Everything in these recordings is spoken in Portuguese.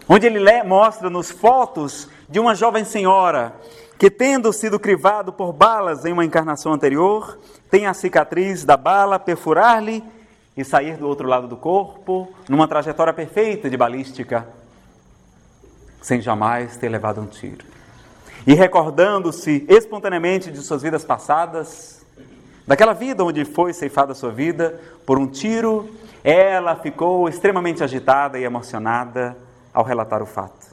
onde ele mostra-nos fotos de uma jovem senhora que, tendo sido crivado por balas em uma encarnação anterior, tem a cicatriz da bala perfurar-lhe e sair do outro lado do corpo, numa trajetória perfeita de balística, sem jamais ter levado um tiro. E recordando-se espontaneamente de suas vidas passadas, daquela vida onde foi ceifada a sua vida por um tiro, ela ficou extremamente agitada e emocionada ao relatar o fato.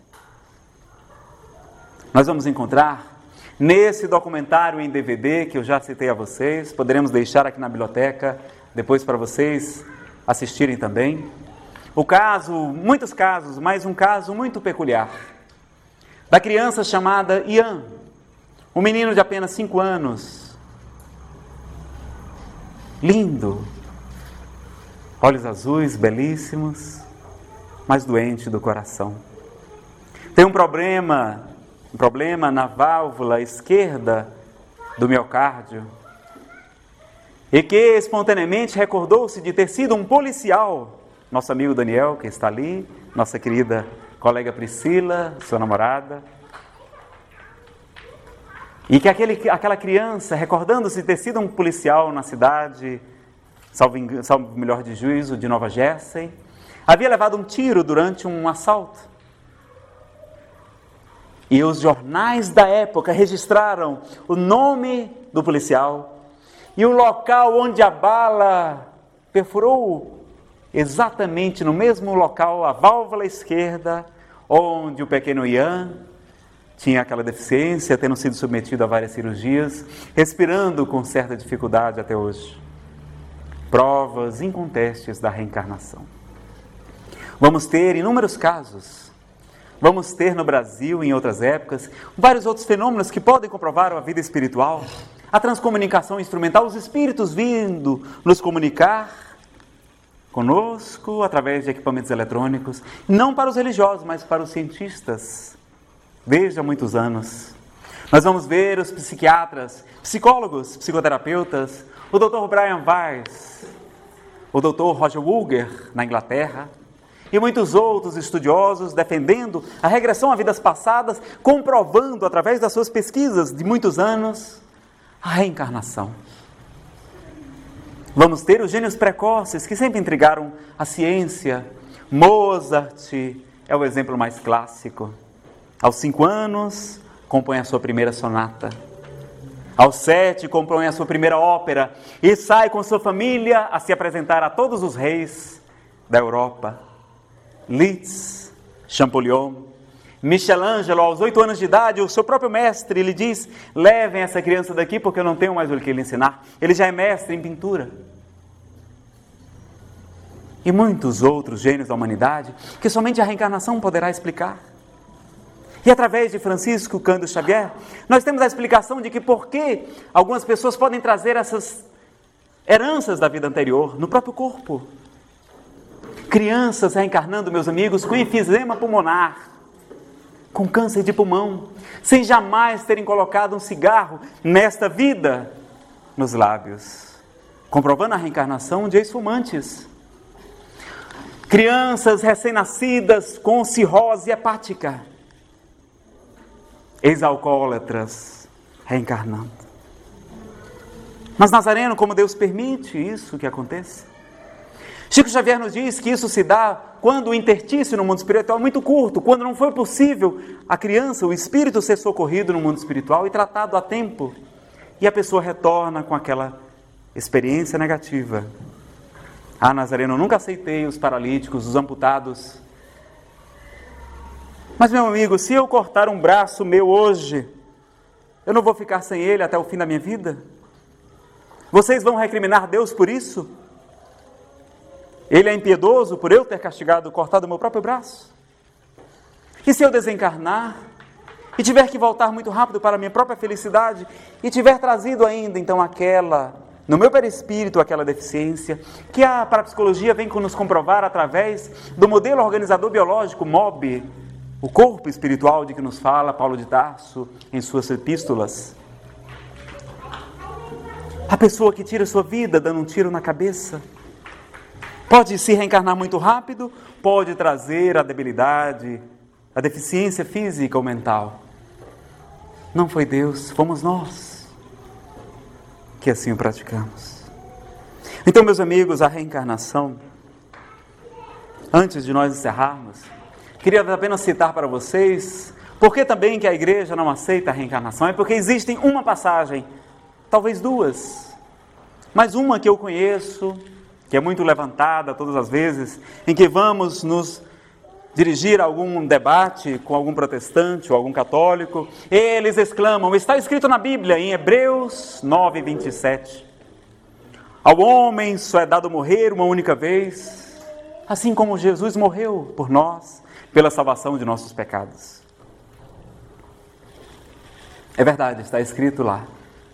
Nós vamos encontrar nesse documentário em DVD que eu já citei a vocês, poderemos deixar aqui na biblioteca depois para vocês assistirem também, muitos casos, mas um caso muito peculiar, da criança chamada Ian, um menino de apenas 5 anos, lindo, olhos azuis, belíssimos, mas doente do coração. Tem um problema na válvula esquerda do miocárdio, e que espontaneamente recordou-se de ter sido um policial, nosso amigo Daniel, que está ali, nossa querida colega Priscila, sua namorada, e que aquela criança, recordando-se de ter sido um policial na cidade, salvo melhor de juízo, de Nova Jersey, havia levado um tiro durante um assalto. E os jornais da época registraram o nome do policial e o local onde a bala perfurou, exatamente no mesmo local, a válvula esquerda, onde o pequeno Ian tinha aquela deficiência, tendo sido submetido a várias cirurgias, respirando com certa dificuldade até hoje. Provas incontestes da reencarnação. Vamos ter inúmeros casos. Vamos ter no Brasil, em outras épocas, vários outros fenômenos que podem comprovar a vida espiritual, a transcomunicação instrumental, os espíritos vindo nos comunicar conosco através de equipamentos eletrônicos, não para os religiosos, mas para os cientistas, desde há muitos anos. Nós vamos ver os psiquiatras, psicólogos, psicoterapeutas, o Dr. Brian Weiss, o Dr. Roger Wolger, na Inglaterra, e muitos outros estudiosos defendendo a regressão a vidas passadas, comprovando através das suas pesquisas de muitos anos a reencarnação. Vamos ter os gênios precoces que sempre intrigaram a ciência. Mozart é o exemplo mais clássico. Aos 5 anos, compõe a sua primeira sonata. Aos 7, compõe a sua primeira ópera e sai com sua família a se apresentar a todos os reis da Europa. Liszt, Champollion, Michelangelo, aos 8 anos de idade, o seu próprio mestre lhe diz: levem essa criança daqui porque eu não tenho mais o que lhe ensinar. Ele já é mestre em pintura. E muitos outros gênios da humanidade que somente a reencarnação poderá explicar. E através de Francisco Cândido Xavier, nós temos a explicação de que por que algumas pessoas podem trazer essas heranças da vida anterior no próprio corpo. Crianças reencarnando, meus amigos, com enfisema pulmonar, com câncer de pulmão, sem jamais terem colocado um cigarro nesta vida nos lábios, comprovando a reencarnação de ex-fumantes. Crianças recém-nascidas com cirrose hepática, ex-alcoólatras reencarnando. Mas Nazareno, como Deus permite isso que aconteça? Chico Xavier nos diz que isso se dá quando o interstício no mundo espiritual é muito curto, quando não foi possível a criança, o espírito, ser socorrido no mundo espiritual e tratado a tempo. E a pessoa retorna com aquela experiência negativa. Ah, Nazareno, eu nunca aceitei os paralíticos, os amputados. Mas, meu amigo, se eu cortar um braço meu hoje, eu não vou ficar sem ele até o fim da minha vida? Vocês vão recriminar Deus por isso? Ele é impiedoso por eu ter cortado o meu próprio braço? E se eu desencarnar e tiver que voltar muito rápido para a minha própria felicidade e tiver trazido ainda, então, no meu perispírito, aquela deficiência, que a parapsicologia vem nos comprovar através do modelo organizador biológico MOB, o corpo espiritual de que nos fala Paulo de Tarso em suas epístolas. A pessoa que tira sua vida dando um tiro na cabeça pode se reencarnar muito rápido, pode trazer a debilidade a deficiência física ou mental. Não foi Deus, fomos nós que assim o praticamos. Então, meus amigos, a reencarnação, antes de nós encerrarmos, queria apenas citar para vocês por que também que a igreja não aceita a reencarnação. É porque existem uma passagem, talvez duas, mas uma que eu conheço, que é muito levantada todas as vezes, em que vamos nos dirigir a algum debate com algum protestante ou algum católico, eles exclamam, está escrito na Bíblia, em Hebreus 9:27, ao homem só é dado morrer uma única vez, assim como Jesus morreu por nós, pela salvação de nossos pecados. É verdade, está escrito lá.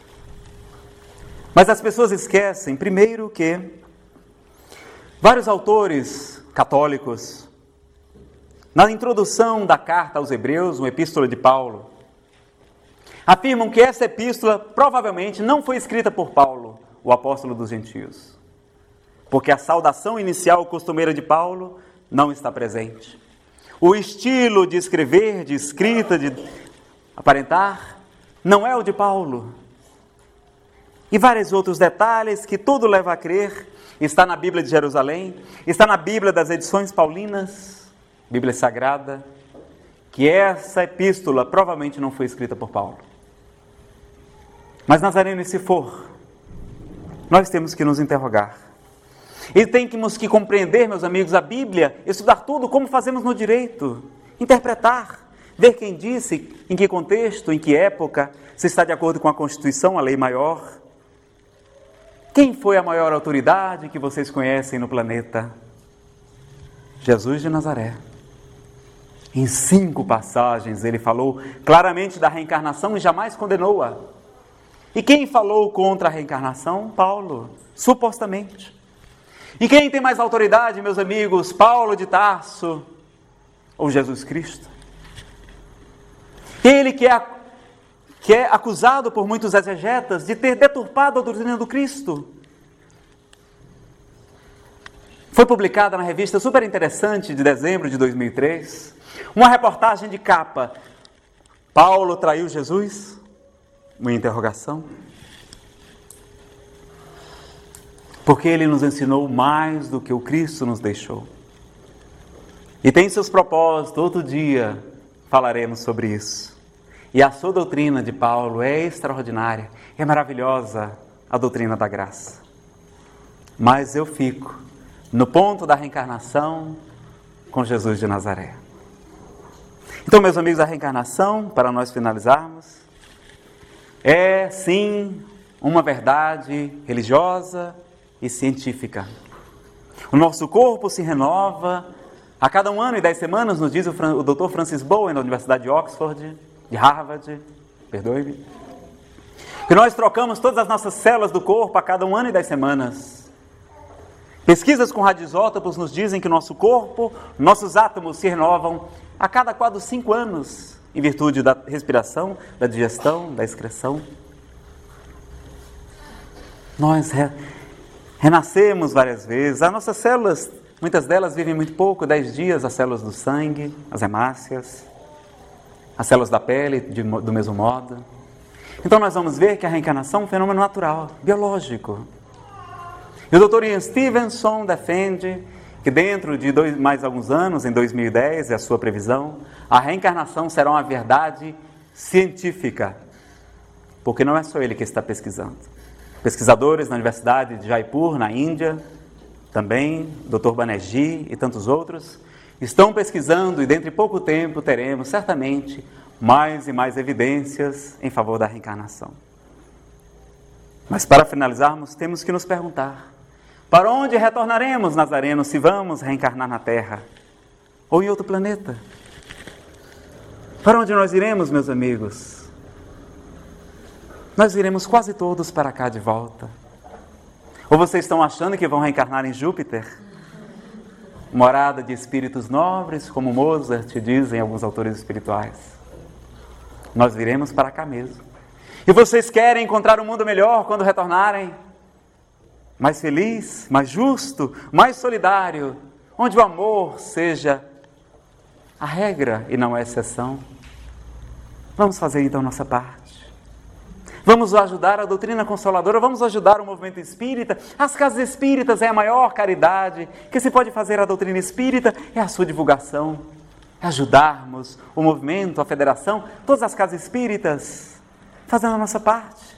Mas as pessoas esquecem, primeiro, que vários autores católicos, na introdução da carta aos Hebreus, uma epístola de Paulo, afirmam que essa epístola provavelmente não foi escrita por Paulo, o apóstolo dos gentios, porque a saudação inicial costumeira de Paulo não está presente. O estilo de escrever, de escrita, de aparentar, não é o de Paulo. E vários outros detalhes que tudo leva a crer, está na Bíblia de Jerusalém, está na Bíblia das edições paulinas, Bíblia Sagrada, que essa epístola provavelmente não foi escrita por Paulo. Mas, Nazareno, e se for, nós temos que nos interrogar. E temos que compreender, meus amigos, a Bíblia, estudar tudo como fazemos no direito, interpretar, ver quem disse, em que contexto, em que época, se está de acordo com a Constituição, a lei maior. Quem foi a maior autoridade que vocês conhecem no planeta? Jesus de Nazaré. Em 5 passagens ele falou claramente da reencarnação e jamais condenou-a. E quem falou contra a reencarnação? Paulo, supostamente. E quem tem mais autoridade, meus amigos? Paulo de Tarso ou Jesus Cristo? Ele que é acusado por muitos exegetas de ter deturpado a doutrina do Cristo. Foi publicada na revista super interessante de dezembro de 2003, uma reportagem de capa. Paulo traiu Jesus? Uma interrogação. Porque ele nos ensinou mais do que o Cristo nos deixou. E tem seus propósitos, outro dia falaremos sobre isso. E a sua doutrina de Paulo é extraordinária, é maravilhosa, a doutrina da graça. Mas eu fico no ponto da reencarnação com Jesus de Nazaré. Então, meus amigos, a reencarnação, para nós finalizarmos, é sim uma verdade religiosa e científica. O nosso corpo se renova a cada 1 ano e 10 semanas, nos diz o Dr. Francis Bowen, da Universidade de Oxford, de Harvard, perdoe-me, que nós trocamos todas as nossas células do corpo a cada 1 ano e 10 semanas. Pesquisas com radioisótopos nos dizem que o nosso corpo, nossos átomos se renovam a cada 4, 5 anos, em virtude da respiração, da digestão, da excreção. Nós renascemos várias vezes. As nossas células, muitas delas vivem muito pouco, 10 dias, as células do sangue, as hemácias, as células da pele, do mesmo modo. Então nós vamos ver que a reencarnação é um fenômeno natural, biológico. E o Dr. Ian Stevenson defende que dentro de mais alguns anos, em 2010, é a sua previsão, a reencarnação será uma verdade científica. Porque não é só ele que está pesquisando. Pesquisadores na Universidade de Jaipur, na Índia, também, Dr. Banerjee e tantos outros, estão pesquisando e dentro de pouco tempo teremos, certamente, mais e mais evidências em favor da reencarnação. Mas para finalizarmos, temos que nos perguntar: para onde retornaremos, Nazareno, se vamos reencarnar na Terra? Ou em outro planeta? Para onde nós iremos, meus amigos? Nós iremos quase todos para cá de volta. Ou vocês estão achando que vão reencarnar em Júpiter? Morada de espíritos nobres, como Mozart, dizem alguns autores espirituais. Nós viremos para cá mesmo. E vocês querem encontrar um mundo melhor quando retornarem? Mais feliz, mais justo, mais solidário, onde o amor seja a regra e não a exceção. Vamos fazer então nossa parte. Vamos ajudar a doutrina consoladora, vamos ajudar o movimento espírita. As casas espíritas é a maior caridade que se pode fazer à doutrina espírita, é a sua divulgação, é ajudarmos o movimento, a federação, todas as casas espíritas, fazendo a nossa parte.